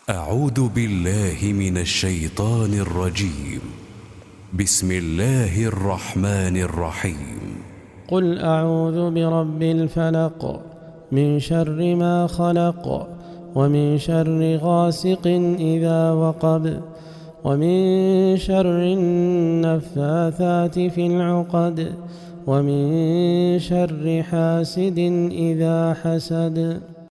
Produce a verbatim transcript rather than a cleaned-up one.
أعوذ بالله من الشيطان الرجيم. بسم الله الرحمن الرحيم. قل أعوذ برب الفلق من شر ما خلق ومن شر غاسق إذا وقب ومن شر النفاثات في العقد ومن شر حاسد إذا حسد.